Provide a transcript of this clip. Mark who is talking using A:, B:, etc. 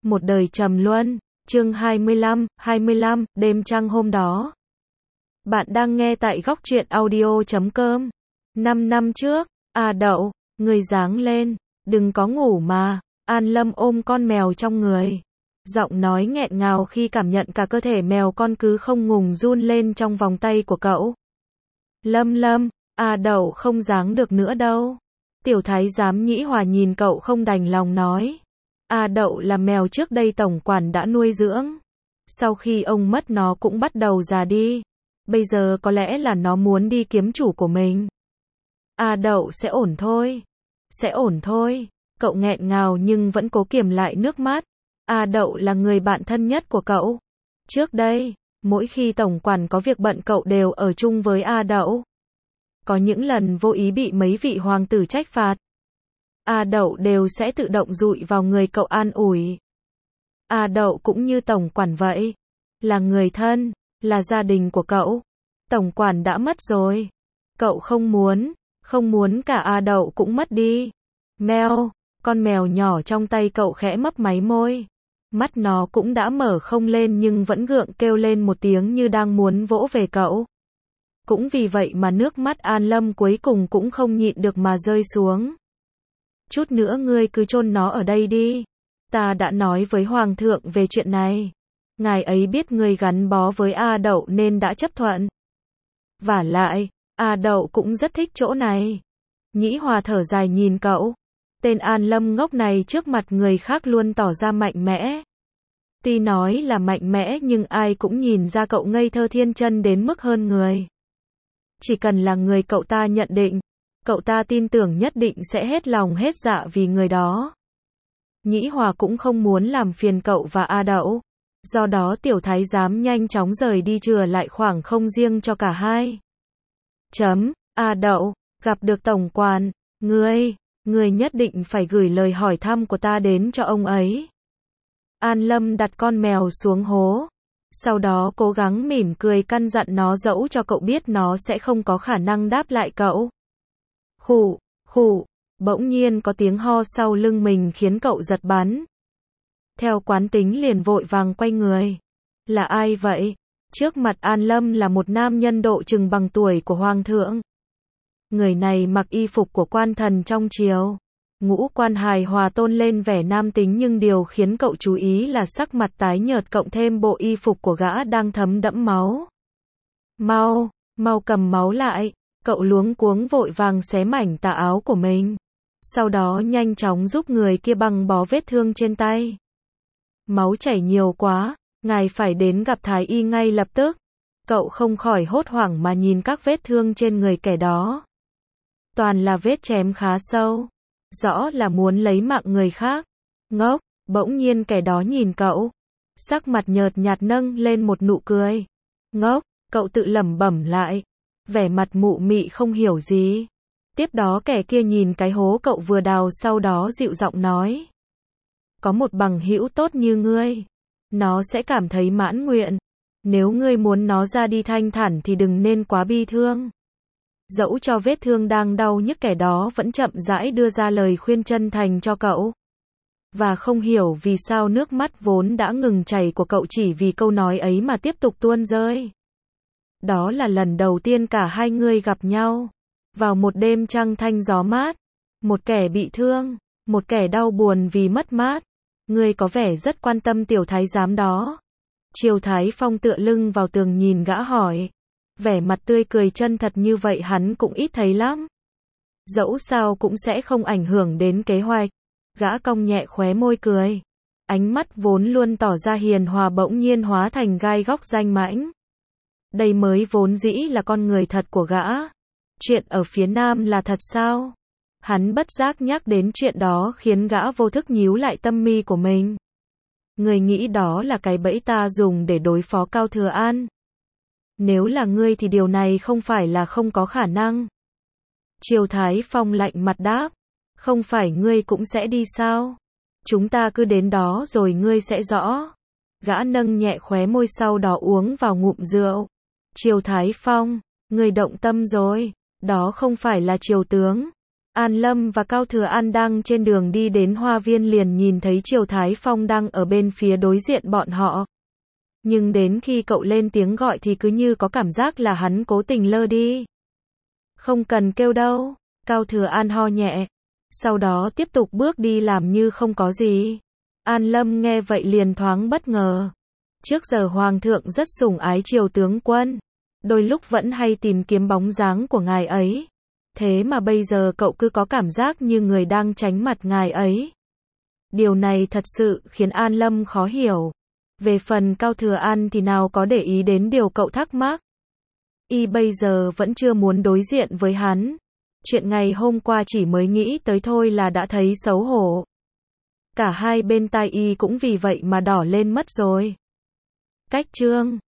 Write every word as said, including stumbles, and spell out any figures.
A: Một đời trầm luân, chương hai mươi lăm, hai mươi lăm, đêm trăng hôm đó. Bạn đang nghe tại góc truyện audio chấm com. Năm năm trước, à Đậu, người dáng lên, đừng có ngủ mà. An Lâm ôm con mèo trong người. Giọng nói nghẹn ngào khi cảm nhận cả cơ thể mèo con cứ không ngừng run lên trong vòng tay của cậu. Lâm Lâm, à Đậu không dáng được nữa đâu. Tiểu thái giám Nhĩ Hòa nhìn cậu không đành lòng nói. À Đậu là mèo trước đây tổng quản đã nuôi dưỡng. Sau khi ông mất nó cũng bắt đầu già đi. Bây giờ có lẽ là nó muốn đi kiếm chủ của mình. À Đậu sẽ ổn thôi. Sẽ ổn thôi. Cậu nghẹn ngào nhưng vẫn cố kiềm lại nước mắt. À Đậu là người bạn thân nhất của cậu. Trước đây, mỗi khi tổng quản có việc bận cậu đều ở chung với A Đậu. Có những lần vô ý bị mấy vị hoàng tử trách phạt. A Đậu đều sẽ tự động dụi vào người cậu an ủi. A Đậu cũng như tổng quản vậy. Là người thân, là gia đình của cậu. Tổng quản đã mất rồi. Cậu không muốn, không muốn cả A Đậu cũng mất đi. Mèo, con mèo nhỏ trong tay cậu khẽ mấp máy môi. Mắt nó cũng đã mở không lên nhưng vẫn gượng kêu lên một tiếng như đang muốn vỗ về cậu. Cũng vì vậy mà nước mắt An Lâm cuối cùng cũng không nhịn được mà rơi xuống. Chút nữa ngươi cứ chôn nó ở đây đi. Ta đã nói với Hoàng thượng về chuyện này. Ngài ấy biết ngươi gắn bó với A Đậu nên đã chấp thuận. Vả lại, A Đậu cũng rất thích chỗ này. Nhĩ Hòa thở dài nhìn cậu. Tên An Lâm ngốc này trước mặt người khác luôn tỏ ra mạnh mẽ. Tuy nói là mạnh mẽ nhưng ai cũng nhìn ra cậu ngây thơ thiên chân đến mức hơn người. Chỉ cần là người cậu ta nhận định, cậu ta tin tưởng nhất định sẽ hết lòng hết dạ vì người đó. Nhĩ Hòa cũng không muốn làm phiền cậu và A Đậu. Do đó tiểu thái giám nhanh chóng rời đi chừa lại khoảng không riêng cho cả hai. Chấm, A Đậu, gặp được tổng quản, ngươi, ngươi nhất định phải gửi lời hỏi thăm của ta đến cho ông ấy. An Lâm đặt con mèo xuống hố. Sau đó cố gắng mỉm cười căn dặn nó dẫu cho cậu biết nó sẽ không có khả năng đáp lại cậu. Khụ, khụ, bỗng nhiên có tiếng ho sau lưng mình khiến cậu giật bắn. Theo quán tính liền vội vàng quay người. Là ai vậy? Trước mặt An Lâm là một nam nhân độ chừng bằng tuổi của Hoàng thượng. Người này mặc y phục của quan thần trong triều. Ngũ quan hài hòa tôn lên vẻ nam tính nhưng điều khiến cậu chú ý là sắc mặt tái nhợt cộng thêm bộ y phục của gã đang thấm đẫm máu. Mau, mau cầm máu lại, cậu luống cuống vội vàng xé mảnh tà áo của mình. Sau đó nhanh chóng giúp người kia băng bó vết thương trên tay. Máu chảy nhiều quá, ngài phải đến gặp thái y ngay lập tức. Cậu không khỏi hốt hoảng mà nhìn các vết thương trên người kẻ đó. Toàn là vết chém khá sâu. Rõ là muốn lấy mạng người khác. Ngốc, bỗng nhiên kẻ đó nhìn cậu. Sắc mặt nhợt nhạt nâng lên một nụ cười. Ngốc, cậu tự lẩm bẩm lại. Vẻ mặt mụ mị không hiểu gì. Tiếp đó kẻ kia nhìn cái hố cậu vừa đào sau đó dịu giọng nói. Có một bằng hữu tốt như ngươi. Nó sẽ cảm thấy mãn nguyện. Nếu ngươi muốn nó ra đi thanh thản thì đừng nên quá bi thương. Dẫu cho vết thương đang đau nhức kẻ đó vẫn chậm rãi đưa ra lời khuyên chân thành cho cậu. Và không hiểu vì sao nước mắt vốn đã ngừng chảy của cậu chỉ vì câu nói ấy mà tiếp tục tuôn rơi. Đó là lần đầu tiên cả hai người gặp nhau. Vào một đêm trăng thanh gió mát. Một kẻ bị thương, một kẻ đau buồn vì mất mát. Ngươi có vẻ rất quan tâm tiểu thái giám đó. Triều Thái Phong tựa lưng vào tường nhìn gã hỏi. Vẻ mặt tươi cười chân thật như vậy hắn cũng ít thấy lắm. Dẫu sao cũng sẽ không ảnh hưởng đến kế hoạch. Gã cong nhẹ khóe môi cười. Ánh mắt vốn luôn tỏ ra hiền hòa bỗng nhiên hóa thành gai góc danh mãnh. Đây mới vốn dĩ là con người thật của gã. Chuyện ở phía nam là thật sao? Hắn bất giác nhắc đến chuyện đó khiến gã vô thức nhíu lại tâm mi của mình. Người nghĩ đó là cái bẫy ta dùng để đối phó Cao Thừa An. Nếu là ngươi thì điều này không phải là không có khả năng. Triều Thái Phong lạnh mặt đáp. Không phải ngươi cũng sẽ đi sao? Chúng ta cứ đến đó rồi ngươi sẽ rõ. Gã nâng nhẹ khóe môi sau đó uống vào ngụm rượu. Triều Thái Phong, ngươi động tâm rồi. Đó không phải là triều tướng. An Lâm và Cao Thừa An đang trên đường đi đến hoa viên liền nhìn thấy Triều Thái Phong đang ở bên phía đối diện bọn họ. Nhưng đến khi cậu lên tiếng gọi thì cứ như có cảm giác là hắn cố tình lơ đi. Không cần kêu đâu. Cao Thừa An ho nhẹ. Sau đó tiếp tục bước đi làm như không có gì. An Lâm nghe vậy liền thoáng bất ngờ. Trước giờ Hoàng thượng rất sủng ái Triều tướng quân. Đôi lúc vẫn hay tìm kiếm bóng dáng của ngài ấy. Thế mà bây giờ cậu cứ có cảm giác như người đang tránh mặt ngài ấy. Điều này thật sự khiến An Lâm khó hiểu. Về phần Cao Thừa An thì nào có để ý đến điều cậu thắc mắc. Y bây giờ vẫn chưa muốn đối diện với hắn. Chuyện ngày hôm qua chỉ mới nghĩ tới thôi là đã thấy xấu hổ. Cả hai bên tai Y cũng vì vậy mà đỏ lên mất rồi. Cách chương